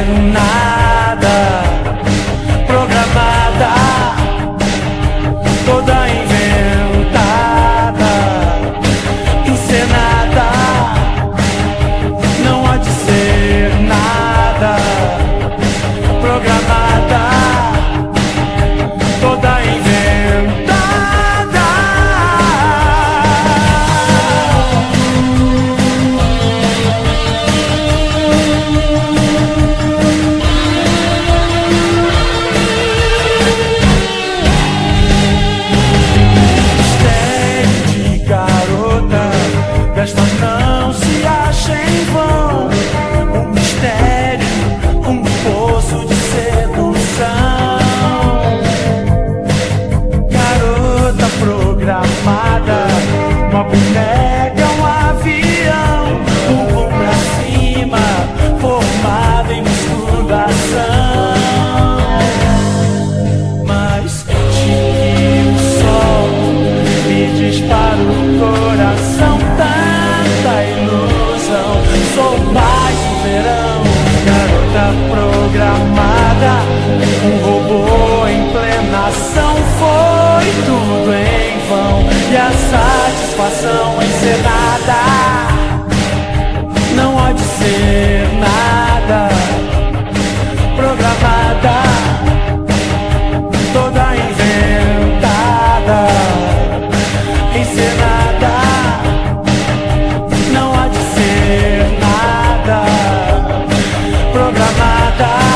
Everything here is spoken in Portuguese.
nada. Programada, toda inventada, encenada. Não há de ser nada. Programada, toda inventada. Destas não se acha em vão. Um mistério, um poço de sedução. Garota programada, uma boneca, um avião, bumbum pra cima, formado em musculação. Mas que o sol me dispara o coração. Ilusão, sou mais um verão. Garota programada, um robô em plena ação. Foi tudo em vão e a satisfação encenada. Não há de ser nada. Programada, toda inventada, encenada. Não há de ser nada. Programada.